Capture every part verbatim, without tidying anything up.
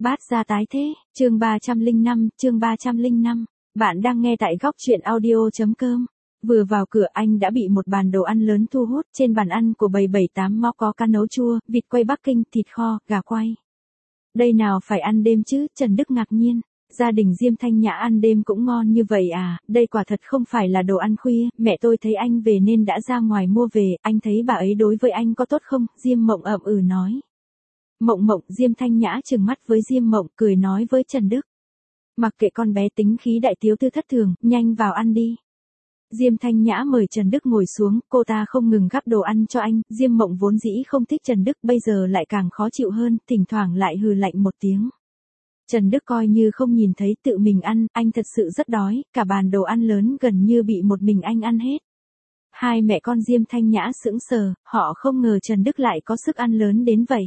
Bát gia tái thế, chương ba trăm lẻ năm, chương ba trăm lẻ năm. Bạn đang nghe tại góc truyện audio chấm com. Vừa vào cửa anh đã bị một bàn đồ ăn lớn thu hút, trên bàn ăn của bầy bảy tám móc có cá nấu chua, vịt quay Bắc Kinh, thịt kho, gà quay. Đây nào phải ăn đêm chứ, Trần Đức ngạc nhiên. Gia đình Diêm Thanh Nhã ăn đêm cũng ngon như vậy à, đây quả thật không phải là đồ ăn khuya, mẹ tôi thấy anh về nên đã ra ngoài mua về, anh thấy bà ấy đối với anh có tốt không, Diêm Mộng ậm ừ nói. Mộng Mộng, Diêm Thanh Nhã trừng mắt với Diêm Mộng, cười nói với Trần Đức. Mặc kệ con bé tính khí đại thiếu tư thất thường, nhanh vào ăn đi. Diêm Thanh Nhã mời Trần Đức ngồi xuống, cô ta không ngừng gắp đồ ăn cho anh, Diêm Mộng vốn dĩ không thích Trần Đức, bây giờ lại càng khó chịu hơn, thỉnh thoảng lại hừ lạnh một tiếng. Trần Đức coi như không nhìn thấy tự mình ăn, anh thật sự rất đói, cả bàn đồ ăn lớn gần như bị một mình anh ăn hết. Hai mẹ con Diêm Thanh Nhã sững sờ, họ không ngờ Trần Đức lại có sức ăn lớn đến vậy.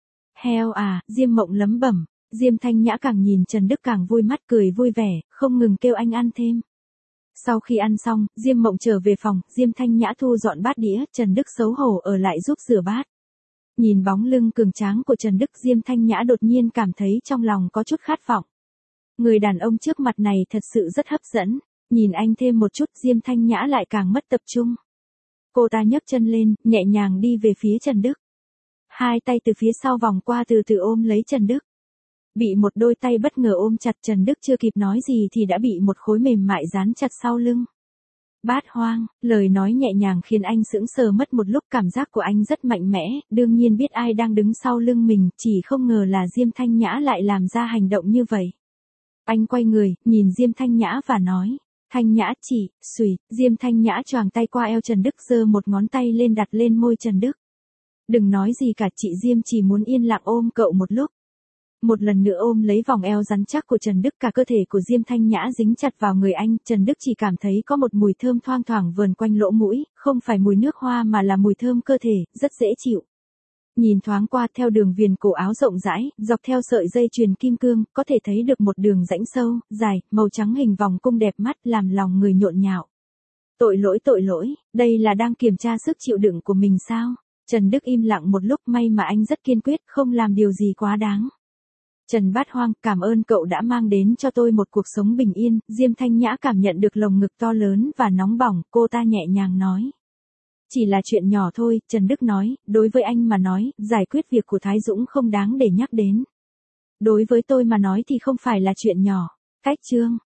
Heo à, Diêm Mộng lẩm bẩm, Diêm Thanh Nhã càng nhìn Trần Đức càng vui mắt cười vui vẻ, không ngừng kêu anh ăn thêm. Sau khi ăn xong, Diêm Mộng trở về phòng, Diêm Thanh Nhã thu dọn bát đĩa, Trần Đức xấu hổ ở lại giúp rửa bát. Nhìn bóng lưng cường tráng của Trần Đức, Diêm Thanh Nhã đột nhiên cảm thấy trong lòng có chút khát vọng. Người đàn ông trước mặt này thật sự rất hấp dẫn, nhìn anh thêm một chút Diêm Thanh Nhã lại càng mất tập trung. Cô ta nhấc chân lên, nhẹ nhàng đi về phía Trần Đức. Hai tay từ phía sau vòng qua từ từ ôm lấy Trần Đức. Bị một đôi tay bất ngờ ôm chặt, Trần Đức chưa kịp nói gì thì đã bị một khối mềm mại dán chặt sau lưng. Bát hoang, lời nói nhẹ nhàng khiến anh sững sờ mất một lúc, cảm giác của anh rất mạnh mẽ, đương nhiên biết ai đang đứng sau lưng mình, chỉ không ngờ là Diêm Thanh Nhã lại làm ra hành động như vậy. Anh quay người, nhìn Diêm Thanh Nhã và nói, Thanh Nhã chị, xùi, Diêm Thanh Nhã choàng tay qua eo Trần Đức, giơ một ngón tay lên đặt lên môi Trần Đức. Đừng nói gì cả, chị Diêm chỉ muốn yên lặng ôm cậu một lúc. Một lần nữa ôm lấy vòng eo rắn chắc của Trần Đức, cả cơ thể của Diêm Thanh Nhã dính chặt vào người anh, Trần Đức chỉ cảm thấy có một mùi thơm thoang thoảng vờn quanh lỗ mũi, không phải mùi nước hoa mà là mùi thơm cơ thể, rất dễ chịu. Nhìn thoáng qua theo đường viền cổ áo rộng rãi, dọc theo sợi dây chuyền kim cương, có thể thấy được một đường rãnh sâu, dài, màu trắng hình vòng cung đẹp mắt làm lòng người nhộn nhạo. Tội lỗi tội lỗi, đây là đang kiểm tra sức chịu đựng của mình sao? Trần Đức im lặng một lúc, may mà anh rất kiên quyết, không làm điều gì quá đáng. Trần Bát Hoang, cảm ơn cậu đã mang đến cho tôi một cuộc sống bình yên, Diêm Thanh Nhã cảm nhận được lồng ngực to lớn và nóng bỏng, cô ta nhẹ nhàng nói. Chỉ là chuyện nhỏ thôi, Trần Đức nói, đối với anh mà nói, giải quyết việc của Thái Dũng không đáng để nhắc đến. Đối với tôi mà nói thì không phải là chuyện nhỏ. Cách chương.